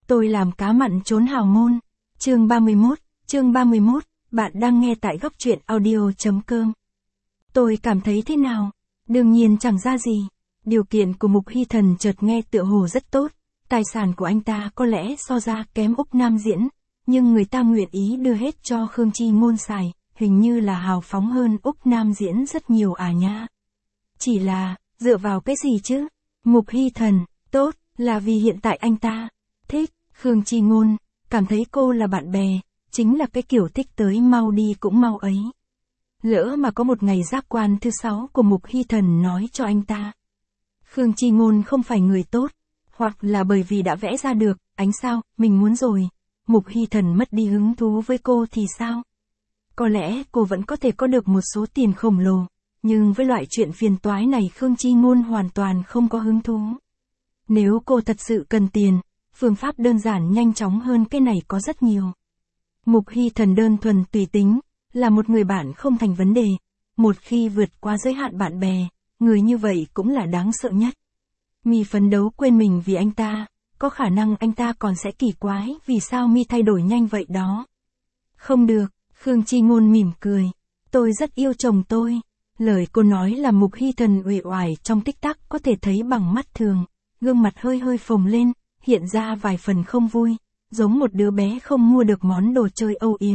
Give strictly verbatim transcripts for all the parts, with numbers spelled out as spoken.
Tôi làm cá mặn trốn hào môn. Chương ba mươi mốt, chương ba mươi mốt, bạn đang nghe tại góc truyện audio.com. Tôi cảm thấy thế nào? Đương nhiên chẳng ra gì. Điều kiện của Mục Hy Thần chợt nghe tựa hồ rất tốt. Tài sản của anh ta có lẽ so ra kém Úc Nam Diễn, nhưng người ta nguyện ý đưa hết cho Khương Chi Ngôn xài, hình như là hào phóng hơn Úc Nam Diễn rất nhiều à nha. Chỉ là, dựa vào cái gì chứ? Mục Hy Thần, tốt, là vì hiện tại anh ta thích Khương Chi Ngôn, cảm thấy cô là bạn bè, chính là cái kiểu thích tới mau đi cũng mau ấy. Lỡ mà có một ngày giác quan thứ sáu của Mục Hy Thần nói cho anh ta, Khương Chi Ngôn không phải người tốt, hoặc là bởi vì đã vẽ ra được, ánh sao, mình muốn rồi, Mục Hy Thần mất đi hứng thú với cô thì sao? Có lẽ cô vẫn có thể có được một số tiền khổng lồ, nhưng với loại chuyện phiền toái này Khương Chi Ngôn hoàn toàn không có hứng thú. Nếu cô thật sự cần tiền, phương pháp đơn giản nhanh chóng hơn cái này có rất nhiều. Mục Hy Thần đơn thuần tùy tính, là một người bạn không thành vấn đề, một khi vượt qua giới hạn bạn bè, người như vậy cũng là đáng sợ nhất. Mi phấn đấu quên mình vì anh ta, có khả năng anh ta còn sẽ kỳ quái vì sao Mi thay đổi nhanh vậy đó. Không được, Khương Chi Ngôn mỉm cười, tôi rất yêu chồng tôi. Lời cô nói là Mục Hy Thần uể oải trong tích tắc có thể thấy bằng mắt thường, gương mặt hơi hơi phồng lên, hiện ra vài phần không vui, giống một đứa bé không mua được món đồ chơi âu yếm.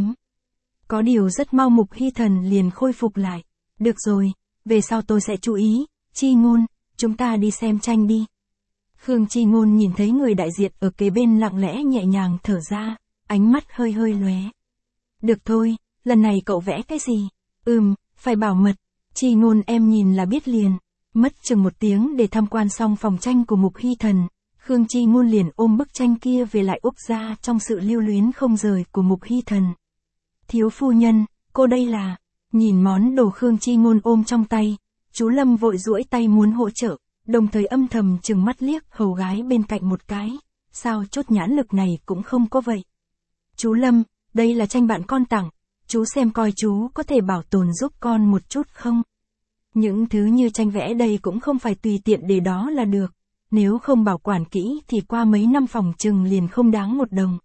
Có điều rất mau Mục Hy Thần liền khôi phục lại, được rồi, về sau tôi sẽ chú ý, Chi Ngôn, chúng ta đi xem tranh đi. Khương Chi Ngôn nhìn thấy người đại diện ở kế bên lặng lẽ nhẹ nhàng thở ra, ánh mắt hơi hơi lóe. Được thôi, lần này cậu vẽ cái gì? Ừm, phải bảo mật. Chi Ngôn em nhìn là biết liền. Mất chừng một tiếng để tham quan xong phòng tranh của Mục Hy Thần, Khương Chi Ngôn liền ôm bức tranh kia về lại Úc ra trong sự lưu luyến không rời của Mục Hy Thần. Thiếu phu nhân, cô đây là... Nhìn món đồ Khương Chi Ngôn ôm trong tay, chú Lâm vội duỗi tay muốn hỗ trợ, đồng thời âm thầm chừng mắt liếc hầu gái bên cạnh một cái. Sao chốt nhãn lực này cũng không có vậy? Chú Lâm, đây là tranh bạn con tặng, chú xem coi chú có thể bảo tồn giúp con một chút không? Những thứ như tranh vẽ đây cũng không phải tùy tiện để đó là được, nếu không bảo quản kỹ thì qua mấy năm phòng chừng liền không đáng một đồng.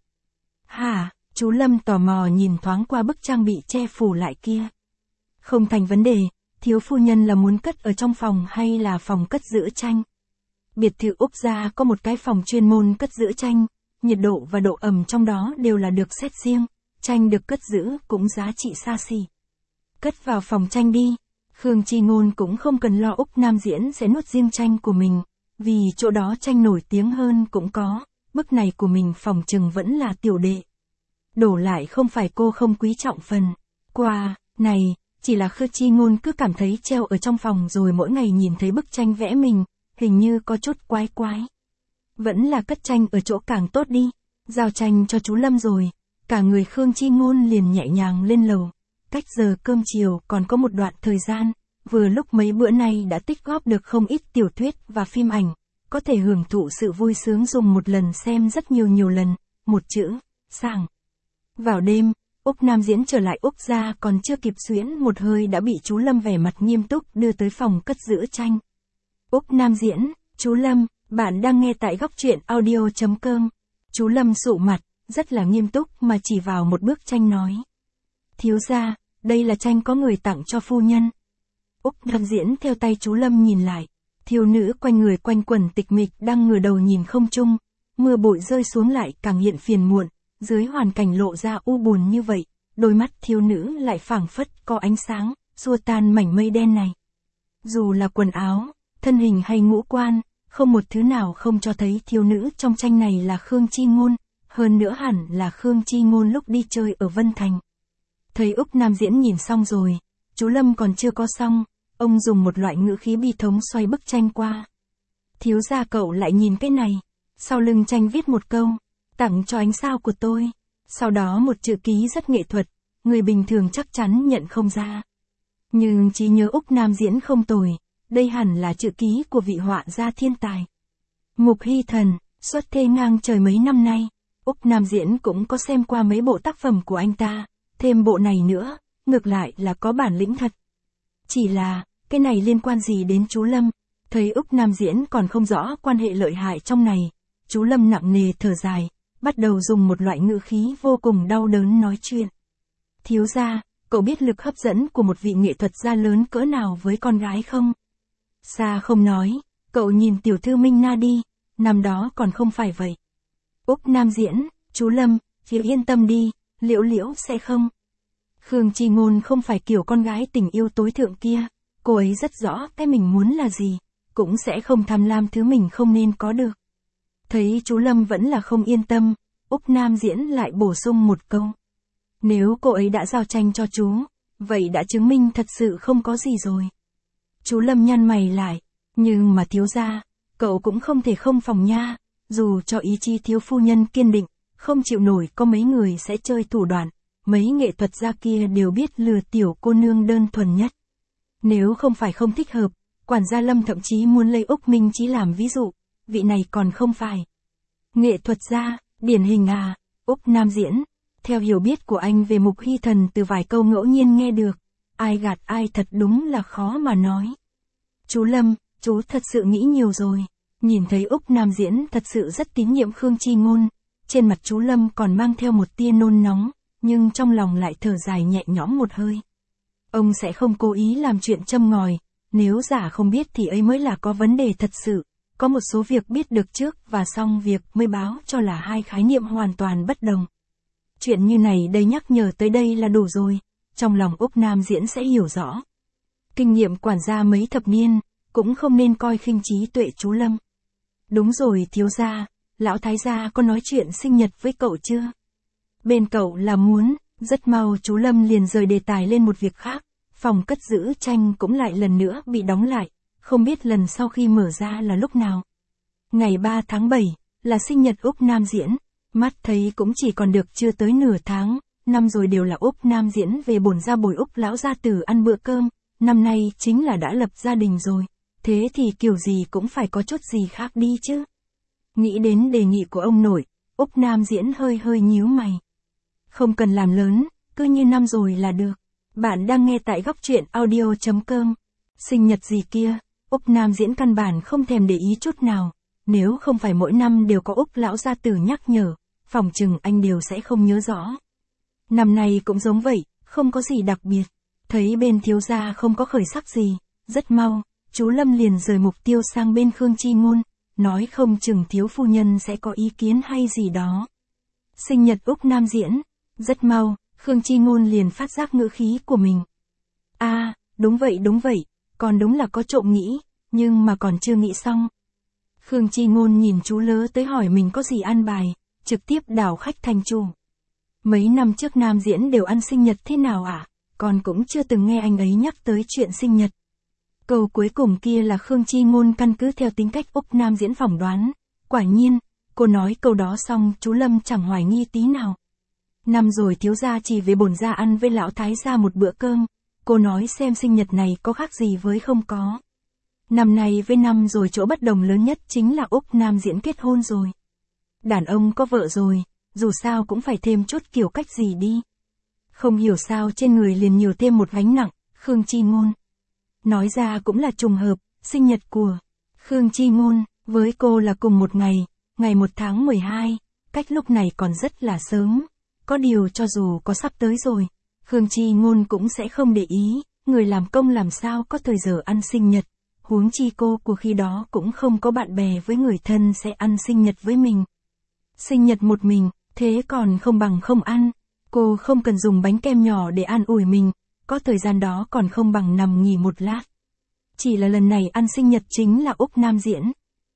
Hả? Chú Lâm tò mò nhìn thoáng qua bức trang bị che phủ lại kia. Không thành vấn đề, thiếu phu nhân là muốn cất ở trong phòng hay là phòng cất giữ tranh? Biệt thự Úc gia có một cái phòng chuyên môn cất giữ tranh, nhiệt độ và độ ẩm trong đó đều là được xét riêng, tranh được cất giữ cũng giá trị xa xỉ. Cất vào phòng tranh đi, Khương Chi Ngôn cũng không cần lo Úc Nam Diễn sẽ nuốt riêng tranh của mình, vì chỗ đó tranh nổi tiếng hơn cũng có, bức này của mình phòng chừng vẫn là tiểu đệ. Đổ lại không phải cô không quý trọng phần quà này, chỉ là Khương Chi Ngôn cứ cảm thấy treo ở trong phòng rồi mỗi ngày nhìn thấy bức tranh vẽ mình, hình như có chút quái quái. Vẫn là cất tranh ở chỗ càng tốt đi, giao tranh cho chú Lâm rồi, cả người Khương Chi Ngôn liền nhẹ nhàng lên lầu. Cách giờ cơm chiều còn có một đoạn thời gian, vừa lúc mấy bữa nay đã tích góp được không ít tiểu thuyết và phim ảnh, có thể hưởng thụ sự vui sướng dùng một lần xem rất nhiều nhiều lần, một chữ, sảng. Vào đêm, Úc Nam Diễn trở lại Úc ra còn chưa kịp xuyễn một hơi đã bị chú Lâm vẻ mặt nghiêm túc đưa tới phòng cất giữ tranh. Úc Nam Diễn, chú Lâm, bạn đang nghe tại góc truyện audio.com. Chú Lâm sụ mặt, rất là nghiêm túc mà chỉ vào một bức tranh nói. Thiếu gia, đây là tranh có người tặng cho phu nhân. Úc Nam Diễn theo tay chú Lâm nhìn lại, thiếu nữ quanh người quanh quẩn tịch mịch đang ngửa đầu nhìn không trung, mưa bụi rơi xuống lại càng hiện phiền muộn, dưới hoàn cảnh lộ ra u buồn như vậy, đôi mắt thiếu nữ lại phảng phất có ánh sáng, xua tan mảnh mây đen này. Dù là quần áo, thân hình hay ngũ quan, không một thứ nào không cho thấy thiếu nữ trong tranh này là Khương Chi Ngôn, hơn nữa hẳn là Khương Chi Ngôn lúc đi chơi ở Vân Thành. Thấy Úc Nam Diễn nhìn xong rồi, chú Lâm còn chưa có xong, ông dùng một loại ngữ khí bi thống xoay bức tranh qua. Thiếu gia cậu lại nhìn cái này, sau lưng tranh viết một câu, tặng cho ánh sao của tôi, sau đó một chữ ký rất nghệ thuật, người bình thường chắc chắn nhận không ra. Nhưng trí nhớ Úc Nam Diễn không tồi, đây hẳn là chữ ký của vị họa gia thiên tài. Mục Hy Thần, xuất thê ngang trời mấy năm nay, Úc Nam Diễn cũng có xem qua mấy bộ tác phẩm của anh ta, thêm bộ này nữa, ngược lại là có bản lĩnh thật. Chỉ là, cái này liên quan gì đến chú Lâm? Thấy Úc Nam Diễn còn không rõ quan hệ lợi hại trong này, chú Lâm nặng nề thở dài, bắt đầu dùng một loại ngữ khí vô cùng đau đớn nói chuyện. Thiếu gia, cậu biết lực hấp dẫn của một vị nghệ thuật gia lớn cỡ nào với con gái không? Xa không nói, cậu nhìn tiểu thư Minh Na đi, năm đó còn không phải vậy. Úc Nam Diễn, chú Lâm, chị yên tâm đi, Liễu Liễu sẽ không. Khương Chi Ngôn không phải kiểu con gái tình yêu tối thượng kia, cô ấy rất rõ cái mình muốn là gì, cũng sẽ không tham lam thứ mình không nên có được. Thấy chú Lâm vẫn là không yên tâm, Úc Nam Diễn lại bổ sung một câu. Nếu cô ấy đã giao tranh cho chú, vậy đã chứng minh thật sự không có gì rồi. Chú Lâm nhăn mày lại, nhưng mà thiếu gia, cậu cũng không thể không phòng nha, dù cho ý chí thiếu phu nhân kiên định, không chịu nổi có mấy người sẽ chơi thủ đoạn, mấy nghệ thuật gia kia đều biết lừa tiểu cô nương đơn thuần nhất. Nếu không phải không thích hợp, quản gia Lâm thậm chí muốn lấy Úc Minh Chí làm ví dụ, vị này còn không phải. Nghệ thuật gia, điển hình à, Úc Nam Diễn, theo hiểu biết của anh về Mục Hy Thần từ vài câu ngẫu nhiên nghe được, ai gạt ai thật đúng là khó mà nói. Chú Lâm, chú thật sự nghĩ nhiều rồi, nhìn thấy Úc Nam Diễn thật sự rất tín nhiệm Khương Chi Ngôn, trên mặt chú Lâm còn mang theo một tia nôn nóng, nhưng trong lòng lại thở dài nhẹ nhõm một hơi. Ông sẽ không cố ý làm chuyện châm ngòi, nếu giả không biết thì ấy mới là có vấn đề thật sự, có một số việc biết được trước và xong việc mới báo cho là hai khái niệm hoàn toàn bất đồng. Chuyện như này đây nhắc nhở tới đây là đủ rồi, trong lòng Úc Nam Diễn sẽ hiểu rõ. Kinh nghiệm quản gia mấy thập niên, cũng không nên coi khinh trí tuệ chú Lâm. Đúng rồi thiếu gia, lão thái gia có nói chuyện sinh nhật với cậu chưa? Bên cậu là muốn, rất mau chú Lâm liền rời đề tài lên một việc khác, phòng cất giữ tranh cũng lại lần nữa bị đóng lại, không biết lần sau khi mở ra là lúc nào. Ngày ba tháng bảy, là sinh nhật Úc Nam Diễn, mắt thấy cũng chỉ còn được chưa tới nửa tháng, năm rồi đều là Úc Nam Diễn về bổn gia bồi Úc lão gia tử ăn bữa cơm, năm nay chính là đã lập gia đình rồi, thế thì kiểu gì cũng phải có chút gì khác đi chứ. Nghĩ đến đề nghị của ông nội, Úc Nam Diễn hơi hơi nhíu mày. Không cần làm lớn, cứ như năm rồi là được. Bạn đang nghe tại góc truyện audio chấm com. Sinh nhật gì kia, Úc Nam Diễn căn bản không thèm để ý chút nào. Nếu không phải mỗi năm đều có Úc lão gia tử nhắc nhở, phòng chừng anh đều sẽ không nhớ rõ. Năm nay cũng giống vậy, không có gì đặc biệt. Thấy bên thiếu gia không có khởi sắc gì, rất mau, chú Lâm liền rời mục tiêu sang bên Khương Chi Ngôn, nói không chừng thiếu phu nhân sẽ có ý kiến hay gì đó. Sinh nhật Úc Nam Diễn, rất mau, Khương Chi Ngôn liền phát giác ngữ khí của mình. A, à, đúng vậy đúng vậy, còn đúng là có trộm nghĩ, nhưng mà còn chưa nghĩ xong. Khương Chi Ngôn nhìn chú lớ tới hỏi mình có gì ăn bài, trực tiếp đảo khách thành chủ. Mấy năm trước Nam Diễn đều ăn sinh nhật thế nào ạ? À? Con cũng chưa từng nghe anh ấy nhắc tới chuyện sinh nhật. Câu cuối cùng kia là Khương Chi Ngôn căn cứ theo tính cách Úc Nam Diễn phỏng đoán. Quả nhiên, cô nói câu đó xong chú Lâm chẳng hoài nghi tí nào. Năm rồi thiếu gia chỉ về bổn gia ăn với lão thái gia một bữa cơm, cô nói xem sinh nhật này có khác gì với không có. Năm nay với năm rồi chỗ bất đồng lớn nhất chính là Úc Nam Diễn kết hôn rồi. Đàn ông có vợ rồi, dù sao cũng phải thêm chút kiểu cách gì đi. Không hiểu sao trên người liền nhiều thêm một gánh nặng, Khương Chi Ngôn. Nói ra cũng là trùng hợp, sinh nhật của Khương Chi Ngôn, với cô là cùng một ngày, ngày một tháng mười hai, cách lúc này còn rất là sớm. Có điều cho dù có sắp tới rồi, Khương Chi Ngôn cũng sẽ không để ý, người làm công làm sao có thời giờ ăn sinh nhật. Huống chi cô của khi đó cũng không có bạn bè với người thân sẽ ăn sinh nhật với mình. Sinh nhật một mình, thế còn không bằng không ăn. Cô không cần dùng bánh kem nhỏ để an ủi mình, có thời gian đó còn không bằng nằm nghỉ một lát. Chỉ là lần này ăn sinh nhật chính là Úc Nam Diễn.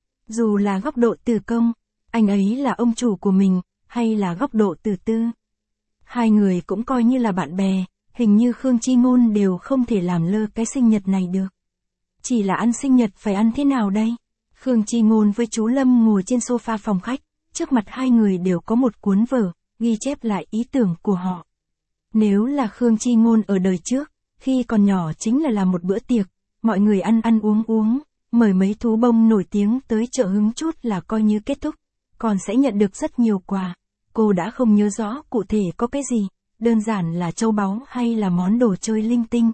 Dù là góc độ từ công, anh ấy là ông chủ của mình, hay là góc độ từ tư. Hai người cũng coi như là bạn bè, hình như Khương Chi Ngôn đều không thể làm lơ cái sinh nhật này được. Chỉ là ăn sinh nhật phải ăn thế nào đây? Khương Chi Ngôn với chú Lâm ngồi trên sofa phòng khách, trước mặt hai người đều có một cuốn vở, ghi chép lại ý tưởng của họ. Nếu là Khương Chi Ngôn ở đời trước, khi còn nhỏ chính là làm một bữa tiệc, mọi người ăn ăn uống uống, mời mấy thú bông nổi tiếng tới chợ hứng chút là coi như kết thúc, còn sẽ nhận được rất nhiều quà. Cô đã không nhớ rõ cụ thể có cái gì, đơn giản là châu báu hay là món đồ chơi linh tinh.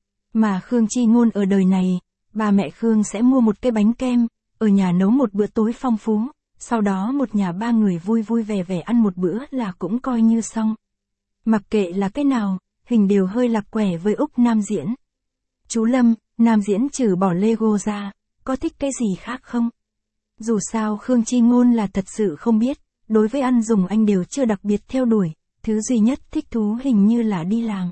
Mà Khương Chi Ngôn ở đời này, bà mẹ Khương sẽ mua một cái bánh kem, ở nhà nấu một bữa tối phong phú, sau đó một nhà ba người vui vui vẻ vẻ ăn một bữa là cũng coi như xong. Mặc kệ là cái nào, hình đều hơi lạc quẻ với Úc Nam Diễn. Chú Lâm, Nam Diễn trừ bỏ Lego ra, có thích cái gì khác không? Dù sao Khương Chi Ngôn là thật sự không biết, đối với ăn dùng anh đều chưa đặc biệt theo đuổi, thứ duy nhất thích thú hình như là đi làm.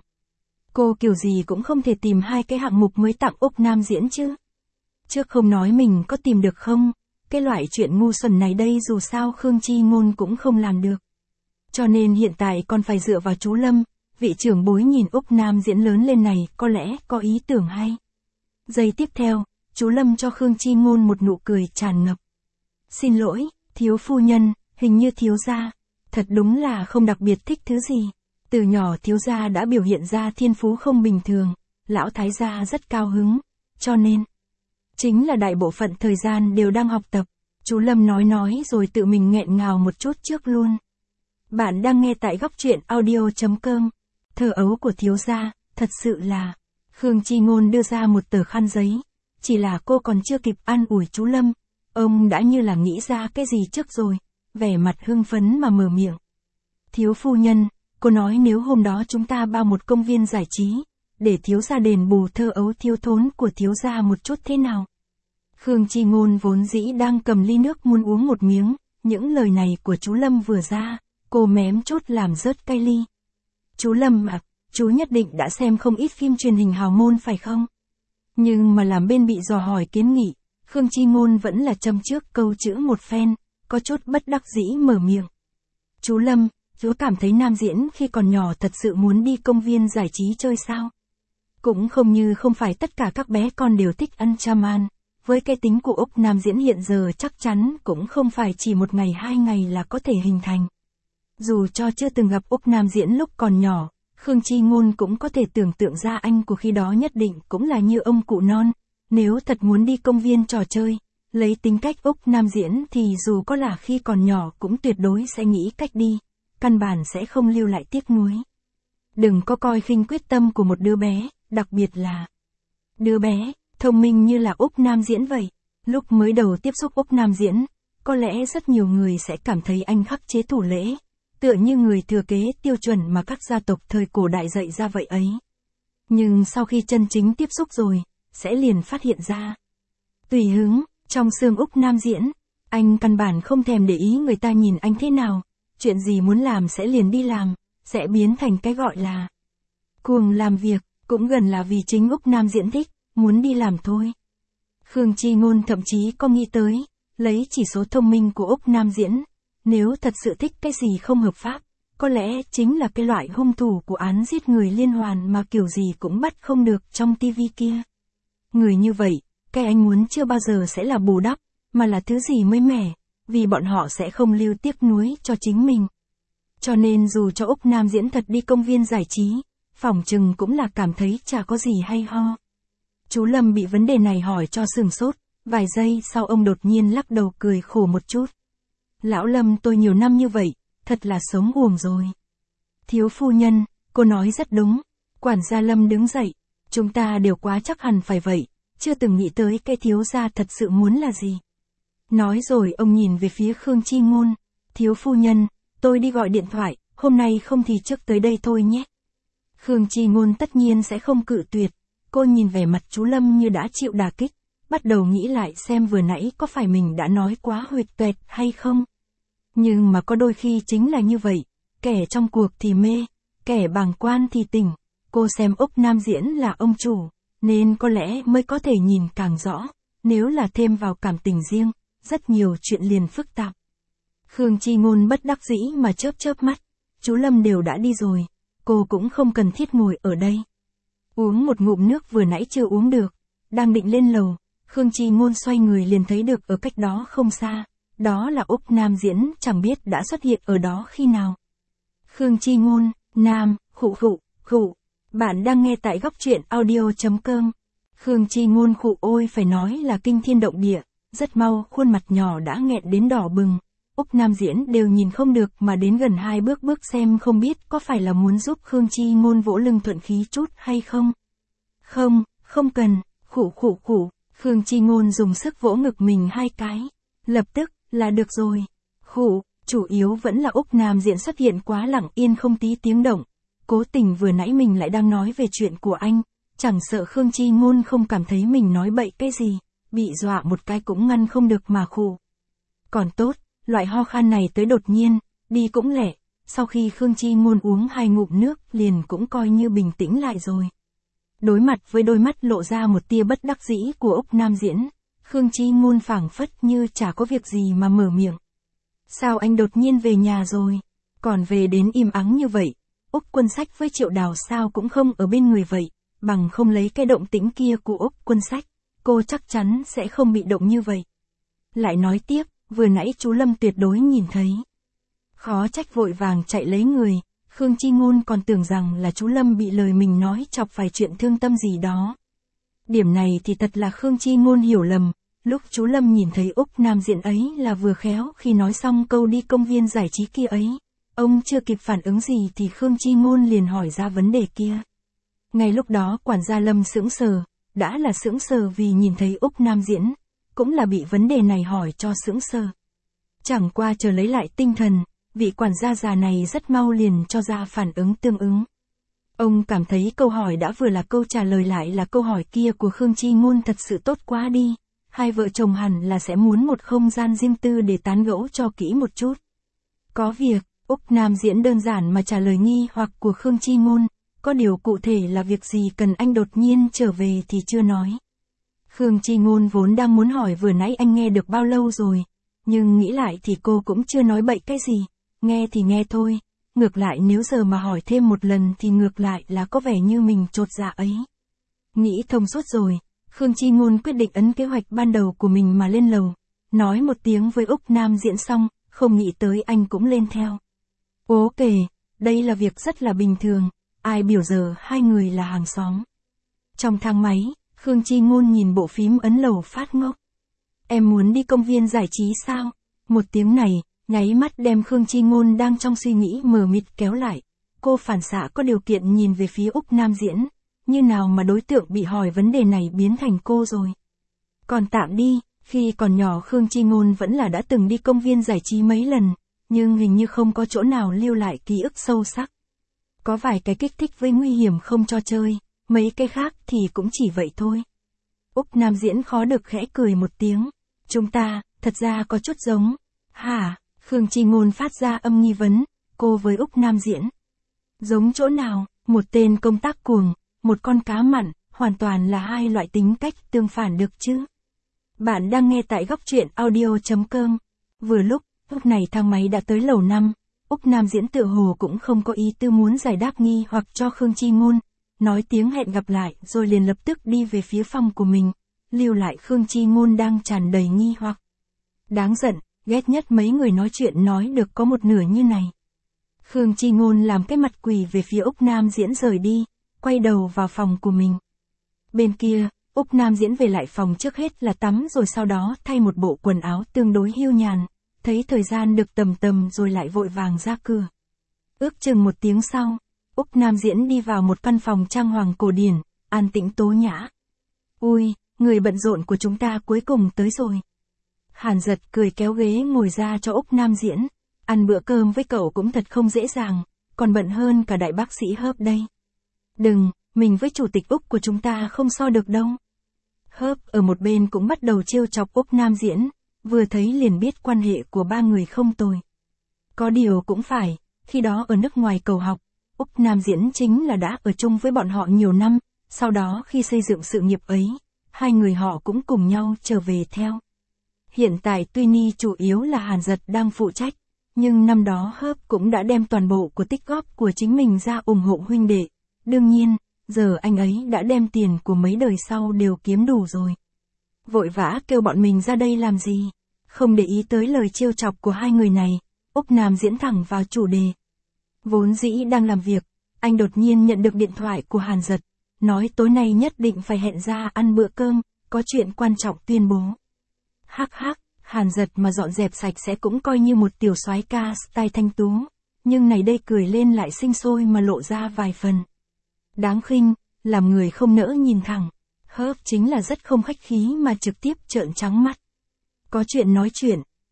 Cô kiểu gì cũng không thể tìm hai cái hạng mục mới tặng Úc Nam Diễn chứ. Trước không nói mình có tìm được không, cái loại chuyện ngu xuẩn này đây dù sao Khương Chi Ngôn cũng không làm được. Cho nên hiện tại còn phải dựa vào chú Lâm, vị trưởng bối nhìn Úc Nam Diễn lớn lên này có lẽ có ý tưởng hay. Giây tiếp theo, chú Lâm cho Khương Chi Ngôn một nụ cười tràn ngập. Xin lỗi, thiếu phu nhân, hình như thiếu gia, thật đúng là không đặc biệt thích thứ gì. Từ nhỏ thiếu gia đã biểu hiện ra thiên phú không bình thường, lão thái gia rất cao hứng, cho nên, chính là đại bộ phận thời gian đều đang học tập. Chú Lâm nói nói rồi tự mình nghẹn ngào một chút trước luôn. Bạn đang nghe tại góc truyện audio.com. Thơ ấu của thiếu gia, thật sự là. Khương Chi Ngôn đưa ra một tờ khăn giấy. Chỉ là cô còn chưa kịp an ủi chú Lâm. Ông đã như là nghĩ ra cái gì trước rồi. Vẻ mặt hưng phấn mà mở miệng. Thiếu phu nhân, cô nói nếu hôm đó chúng ta bao một công viên giải trí. Để thiếu gia đền bù thơ ấu thiếu thốn của thiếu gia một chút thế nào? Khương Chi Ngôn vốn dĩ đang cầm ly nước muốn uống một miếng. Những lời này của chú Lâm vừa ra. Cô mém chốt làm rớt cay ly. Chú Lâm ạ, chú nhất định đã xem không ít phim truyền hình hào môn phải không? Nhưng mà làm bên bị dò hỏi kiến nghị, Khương Chi Ngôn vẫn là châm trước câu chữ một phen, có chút bất đắc dĩ mở miệng. Chú Lâm, chú cảm thấy Nam Diễn khi còn nhỏ thật sự muốn đi công viên giải trí chơi sao? Cũng không như không phải tất cả các bé con đều thích ăn cham ăn. Với cái tính của Úc Nam Diễn hiện giờ chắc chắn cũng không phải chỉ một ngày hai ngày là có thể hình thành. Dù cho chưa từng gặp Úc Nam Diễn lúc còn nhỏ, Khương Chi Ngôn cũng có thể tưởng tượng ra anh của khi đó nhất định cũng là như ông cụ non. Nếu thật muốn đi công viên trò chơi, lấy tính cách Úc Nam Diễn thì dù có là khi còn nhỏ cũng tuyệt đối sẽ nghĩ cách đi, căn bản sẽ không lưu lại tiếc nuối. Đừng có coi khinh quyết tâm của một đứa bé, đặc biệt là đứa bé, thông minh như là Úc Nam Diễn vậy. Lúc mới đầu tiếp xúc Úc Nam Diễn, có lẽ rất nhiều người sẽ cảm thấy anh khắc chế thủ lễ. Tựa như người thừa kế tiêu chuẩn mà các gia tộc thời cổ đại dạy ra vậy ấy. Nhưng sau khi chân chính tiếp xúc rồi, sẽ liền phát hiện ra. Tùy hứng, trong xương Úc Nam Diễn, anh căn bản không thèm để ý người ta nhìn anh thế nào, chuyện gì muốn làm sẽ liền đi làm, sẽ biến thành cái gọi là cuồng làm việc, cũng gần là vì chính Úc Nam Diễn thích, muốn đi làm thôi. Khương Chi Ngôn thậm chí có nghĩ tới, lấy chỉ số thông minh của Úc Nam Diễn. Nếu thật sự thích cái gì không hợp pháp, có lẽ chính là cái loại hung thủ của án giết người liên hoàn mà kiểu gì cũng bắt không được trong tivi kia. Người như vậy, cái anh muốn chưa bao giờ sẽ là bù đắp, mà là thứ gì mới mẻ, vì bọn họ sẽ không lưu tiếc nuối cho chính mình. Cho nên dù cho Úc Nam Diễn thật đi công viên giải trí, phỏng chừng cũng là cảm thấy chả có gì hay ho. Chú Lâm bị vấn đề này hỏi cho sửng sốt, vài giây sau ông đột nhiên lắc đầu cười khổ một chút. Lão Lâm tôi nhiều năm như vậy, thật là sống uổng rồi. Thiếu phu nhân, cô nói rất đúng. Quản gia Lâm đứng dậy, chúng ta đều quá chắc hẳn phải vậy, chưa từng nghĩ tới cái thiếu gia thật sự muốn là gì. Nói rồi ông nhìn về phía Khương Chi Ngôn. Thiếu phu nhân, tôi đi gọi điện thoại, hôm nay không thì trước tới đây thôi nhé. Khương Chi Ngôn tất nhiên sẽ không cự tuyệt. Cô nhìn vẻ mặt chú Lâm như đã chịu đả kích, bắt đầu nghĩ lại xem vừa nãy có phải mình đã nói quá huyệt tuệt hay không. Nhưng mà có đôi khi chính là như vậy, kẻ trong cuộc thì mê, kẻ bàng quan thì tỉnh. Cô xem Úc Nam Diễn là ông chủ, nên có lẽ mới có thể nhìn càng rõ, nếu là thêm vào cảm tình riêng, rất nhiều chuyện liền phức tạp. Khương Chi Ngôn bất đắc dĩ mà chớp chớp mắt, chú Lâm đều đã đi rồi, cô cũng không cần thiết ngồi ở đây. Uống một ngụm nước vừa nãy chưa uống được, đang định lên lầu, Khương Chi Ngôn xoay người liền thấy được ở cách đó không xa. Đó là Úc Nam Diễn chẳng biết đã xuất hiện ở đó khi nào. Khương Chi Ngôn, Nam, khụ khụ, khụ. Bạn đang nghe tại góc truyện audio.com. Khương Chi Ngôn khụ ôi phải nói là kinh thiên động địa, rất mau khuôn mặt nhỏ đã nghẹn đến đỏ bừng. Úc Nam Diễn đều nhìn không được mà đến gần hai bước bước xem không biết có phải là muốn giúp Khương Chi Ngôn vỗ lưng thuận khí chút hay không. Không, không cần, khụ khụ khụ. Khương Chi Ngôn dùng sức vỗ ngực mình hai cái. Lập tức, là được rồi. Khụ, chủ yếu vẫn là Úc Nam Diễn xuất hiện quá lặng yên không tí tiếng động. Cố tình vừa nãy mình lại đang nói về chuyện của anh, chẳng sợ Khương Chi Ngôn không cảm thấy mình nói bậy cái gì, bị dọa một cái cũng ngăn không được mà khụ. Còn tốt, loại ho khan này tới đột nhiên, đi cũng lẹ, sau khi Khương Chi Ngôn uống hai ngụm nước liền cũng coi như bình tĩnh lại rồi. Đối mặt với đôi mắt lộ ra một tia bất đắc dĩ của Úc Nam Diễn, Khương Chi Ngôn phảng phất như chả có việc gì mà mở miệng. Sao anh đột nhiên về nhà rồi? Còn về đến im ắng như vậy, Úc Quân Sách với Triệu Đào sao cũng không ở bên người vậy, bằng không lấy cái động tĩnh kia của Úc Quân Sách, cô chắc chắn sẽ không bị động như vậy. Lại nói tiếp, vừa nãy chú Lâm tuyệt đối nhìn thấy. Khó trách vội vàng chạy lấy người, Khương Chi Ngôn còn tưởng rằng là chú Lâm bị lời mình nói chọc phải chuyện thương tâm gì đó. Điểm này thì thật là Khương Chi Ngôn hiểu lầm, lúc chú Lâm nhìn thấy Úc Nam Diễn ấy là vừa khéo khi nói xong câu đi công viên giải trí kia ấy. Ông chưa kịp phản ứng gì thì Khương Chi Ngôn liền hỏi ra vấn đề kia. Ngay lúc đó quản gia Lâm sững sờ, đã là sững sờ vì nhìn thấy Úc Nam Diễn, cũng là bị vấn đề này hỏi cho sững sờ. Chẳng qua chờ lấy lại tinh thần, vị quản gia già này rất mau liền cho ra phản ứng tương ứng. Ông cảm thấy câu hỏi đã vừa là câu trả lời lại là câu hỏi kia của Khương Chi Ngôn thật sự tốt quá đi. Hai vợ chồng hẳn là sẽ muốn một không gian riêng tư để tán gẫu cho kỹ một chút. Có việc, Úc Nam Diễn đơn giản mà trả lời nghi hoặc của Khương Chi Ngôn, có điều cụ thể là việc gì cần anh đột nhiên trở về thì chưa nói. Khương Chi Ngôn vốn đang muốn hỏi vừa nãy anh nghe được bao lâu rồi, nhưng nghĩ lại thì cô cũng chưa nói bậy cái gì, nghe thì nghe thôi, ngược lại nếu giờ mà hỏi thêm một lần thì ngược lại là có vẻ như mình chột dạ ấy. Nghĩ thông suốt rồi, Khương Chi Ngôn quyết định ấn kế hoạch ban đầu của mình mà lên lầu, nói một tiếng với Úc Nam Diễn xong, không nghĩ tới anh cũng lên theo. Ố kể, đây là việc rất là bình thường, ai biểu giờ hai người là hàng xóm. Trong thang máy, Khương Chi Ngôn nhìn bộ phím ấn lầu phát ngốc. Em muốn đi công viên giải trí sao? Một tiếng này, nháy mắt đem Khương Chi Ngôn đang trong suy nghĩ mờ mịt kéo lại. Cô phản xạ có điều kiện nhìn về phía Úc Nam Diễn, như nào mà đối tượng bị hỏi vấn đề này biến thành cô rồi. Còn tạm đi, khi còn nhỏ Khương Chi Ngôn vẫn là đã từng đi công viên giải trí mấy lần, nhưng hình như không có chỗ nào lưu lại ký ức sâu sắc. Có vài cái kích thích với nguy hiểm không cho chơi, mấy cái khác thì cũng chỉ vậy thôi. Úc Nam Diễn khó được khẽ cười một tiếng. Chúng ta, thật ra có chút giống. Hả? Khương Chi Ngôn phát ra âm nghi vấn, cô với Úc Nam Diễn. Giống chỗ nào? Một tên công tác cuồng, một con cá mặn, hoàn toàn là hai loại tính cách tương phản được chứ. Bạn đang nghe tại góc truyện audio chấm com. Vừa lúc, lúc này thang máy đã tới lầu năm, Úc Nam Diễn tựa hồ cũng không có ý tư muốn giải đáp nghi hoặc cho Khương Chi Ngôn, nói tiếng hẹn gặp lại rồi liền lập tức đi về phía phòng của mình, lưu lại Khương Chi Ngôn đang tràn đầy nghi hoặc. Đáng giận, ghét nhất mấy người nói chuyện nói được có một nửa như này. Khương Chi Ngôn làm cái mặt quỳ về phía Úc Nam Diễn rời đi, quay đầu vào phòng của mình. Bên kia, Úc Nam Diễn về lại phòng trước hết là tắm rồi sau đó thay một bộ quần áo tương đối hiu nhàn, thấy thời gian được tầm tầm rồi lại vội vàng ra cửa. Ước chừng một tiếng sau, Úc Nam Diễn đi vào một căn phòng trang hoàng cổ điển, an tĩnh tố nhã. Ui, người bận rộn của chúng ta cuối cùng tới rồi. Hàn Giật cười kéo ghế ngồi ra cho Úc Nam Diễn, ăn bữa cơm với cậu cũng thật không dễ dàng, còn bận hơn cả đại bác sĩ Hớp đây. Đừng, mình với chủ tịch Úc của chúng ta không so được đâu. Hớp ở một bên cũng bắt đầu trêu chọc Úc Nam Diễn, vừa thấy liền biết quan hệ của ba người không tồi. Có điều cũng phải, khi đó ở nước ngoài cầu học, Úc Nam Diễn chính là đã ở chung với bọn họ nhiều năm, sau đó khi xây dựng sự nghiệp ấy, hai người họ cũng cùng nhau trở về theo. Hiện tại tuy Ni chủ yếu là Hàn Giật đang phụ trách, nhưng năm đó Hớp cũng đã đem toàn bộ của tích góp của chính mình ra ủng hộ huynh đệ. Đương nhiên, giờ anh ấy đã đem tiền của mấy đời sau đều kiếm đủ rồi. Vội vã kêu bọn mình ra đây làm gì? Không để ý tới lời trêu chọc của hai người này, Úc Nam Diễn thẳng vào chủ đề. Vốn dĩ đang làm việc, anh đột nhiên nhận được điện thoại của Hàn Giật, nói tối nay nhất định phải hẹn ra ăn bữa cơm, có chuyện quan trọng tuyên bố. Hắc hắc, Hàn Giật mà dọn dẹp sạch sẽ cũng coi như một tiểu soái ca style thanh tú, nhưng này đây cười lên lại sinh sôi mà lộ ra vài phần. Đáng khinh, làm người không nỡ nhìn thẳng. Hớp chính là rất không khách khí mà trực tiếp trợn trắng mắt. Có chuyện nói chuyện,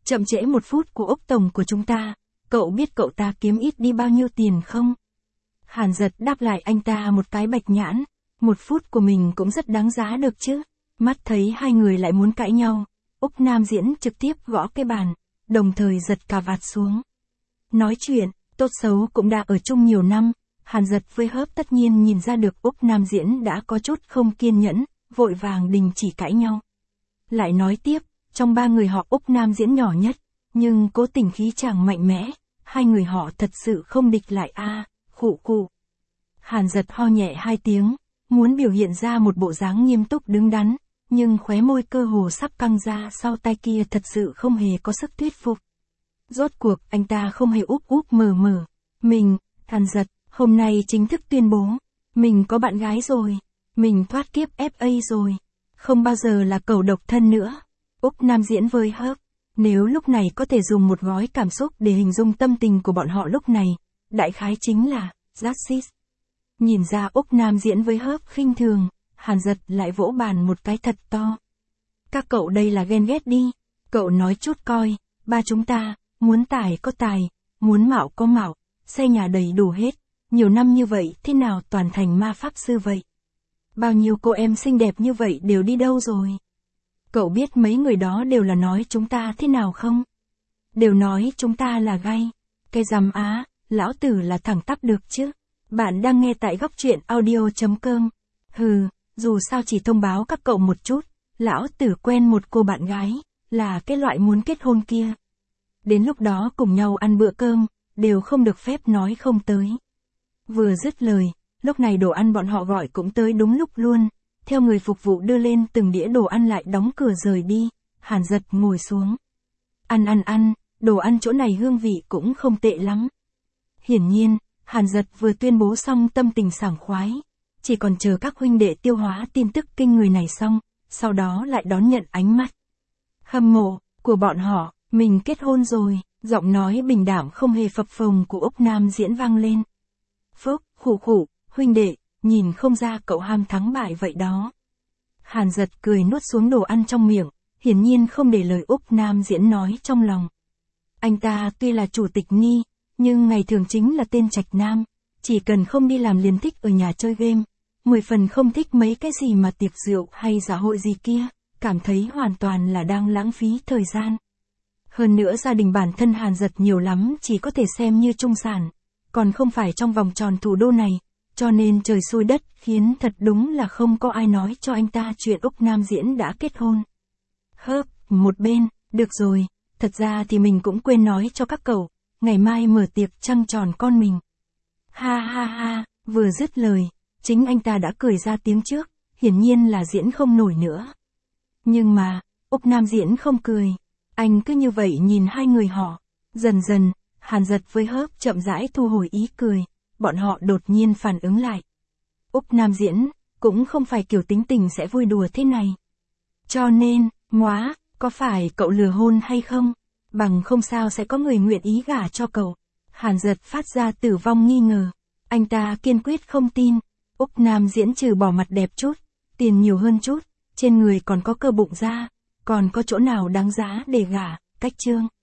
chậm trễ một phút của Úc Tổng của chúng ta, cậu biết cậu ta kiếm ít đi bao nhiêu tiền không? Hàn Giật đáp lại anh ta một cái bạch nhãn, một phút của mình cũng rất đáng giá được chứ. Mắt thấy hai người lại muốn cãi nhau, Úc Nam Diễn trực tiếp gõ cái bàn, đồng thời giật cà vạt xuống. Nói chuyện, tốt xấu cũng đã ở chung nhiều năm, Hàn Giật với Hớp tất nhiên nhìn ra được Úc Nam Diễn đã có chút không kiên nhẫn, vội vàng đình chỉ cãi nhau. Lại nói tiếp, trong ba người họ Úc Nam Diễn nhỏ nhất, nhưng cố tình khí chàng mạnh mẽ, hai người họ thật sự không địch lại a. À, khụ khụ. Hàn Giật ho nhẹ hai tiếng, muốn biểu hiện ra một bộ dáng nghiêm túc đứng đắn, nhưng khóe môi cơ hồ sắp căng ra sau tay kia thật sự không hề có sức thuyết phục. Rốt cuộc anh ta không hề úp úp mờ mờ. Mình, Hàn Giật, hôm nay chính thức tuyên bố, mình có bạn gái rồi, mình thoát kiếp ép a rồi, không bao giờ là cẩu độc thân nữa. Úc Nam Diễn với Hớp, nếu lúc này có thể dùng một gói cảm xúc để hình dung tâm tình của bọn họ lúc này, đại khái chính là Justice. Nhìn ra Úc Nam Diễn với Hớp khinh thường, Hàn Giật lại vỗ bàn một cái thật to. Các cậu đây là ghen ghét đi, cậu nói chút coi, ba chúng ta, muốn tài có tài, muốn mạo có mạo, xây nhà đầy đủ hết, nhiều năm như vậy thế nào toàn thành ma pháp sư vậy? Bao nhiêu cô em xinh đẹp như vậy đều đi đâu rồi? Cậu biết mấy người đó đều là nói chúng ta thế nào không? Đều nói chúng ta là gay. Cái rằm á, lão tử là thẳng tắp được chứ. Bạn đang nghe tại góc truyện audio chấm com. Hừ, dù sao chỉ thông báo các cậu một chút, lão tử quen một cô bạn gái, là cái loại muốn kết hôn kia. Đến lúc đó cùng nhau ăn bữa cơm, đều không được phép nói không tới. Vừa dứt lời, lúc này đồ ăn bọn họ gọi cũng tới đúng lúc luôn. Theo người phục vụ đưa lên từng đĩa đồ ăn lại đóng cửa rời đi, Hàn Giật ngồi xuống. Ăn ăn ăn, đồ ăn chỗ này hương vị cũng không tệ lắm. Hiển nhiên, Hàn Giật vừa tuyên bố xong tâm tình sảng khoái, chỉ còn chờ các huynh đệ tiêu hóa tin tức kinh người này xong, sau đó lại đón nhận ánh mắt hâm mộ của bọn họ. Mình kết hôn rồi, giọng nói bình đảm không hề phập phồng của Úc Nam Diễn vang lên. Phúc, khủ khủ, huynh đệ, nhìn không ra cậu ham thắng bại vậy đó. Hàn Giật cười nuốt xuống đồ ăn trong miệng, hiển nhiên không để lời Úc Nam Diễn nói trong lòng. Anh ta tuy là chủ tịch Ni, nhưng ngày thường chính là tên trạch nam, chỉ cần không đi làm liền thích ở nhà chơi game, mười phần không thích mấy cái gì mà tiệc rượu hay dạ hội gì kia, cảm thấy hoàn toàn là đang lãng phí thời gian. Hơn nữa gia đình bản thân Hàn Giật nhiều lắm chỉ có thể xem như trung sản, còn không phải trong vòng tròn thủ đô này, cho nên trời xui đất khiến thật đúng là không có ai nói cho anh ta chuyện Úc Nam Diễn đã kết hôn. Hớp, một bên, được rồi, thật ra thì mình cũng quên nói cho các cậu, ngày mai mở tiệc trăng tròn con mình. Ha ha ha, vừa dứt lời, chính anh ta đã cười ra tiếng trước, hiển nhiên là diễn không nổi nữa. Nhưng mà, Úc Nam Diễn không cười. Anh cứ như vậy nhìn hai người họ. Dần dần, Hàn Giật với Hớp chậm rãi thu hồi ý cười. Bọn họ đột nhiên phản ứng lại. Úc Nam Diễn, cũng không phải kiểu tính tình sẽ vui đùa thế này. Cho nên, móa, có phải cậu lừa hôn hay không? Bằng không sao sẽ có người nguyện ý gả cho cậu. Hàn Giật phát ra tử vong nghi ngờ. Anh ta kiên quyết không tin. Úc Nam Diễn trừ bỏ mặt đẹp chút, tiền nhiều hơn chút, trên người còn có cơ bụng ra, còn có chỗ nào đáng giá để gả, cách trương.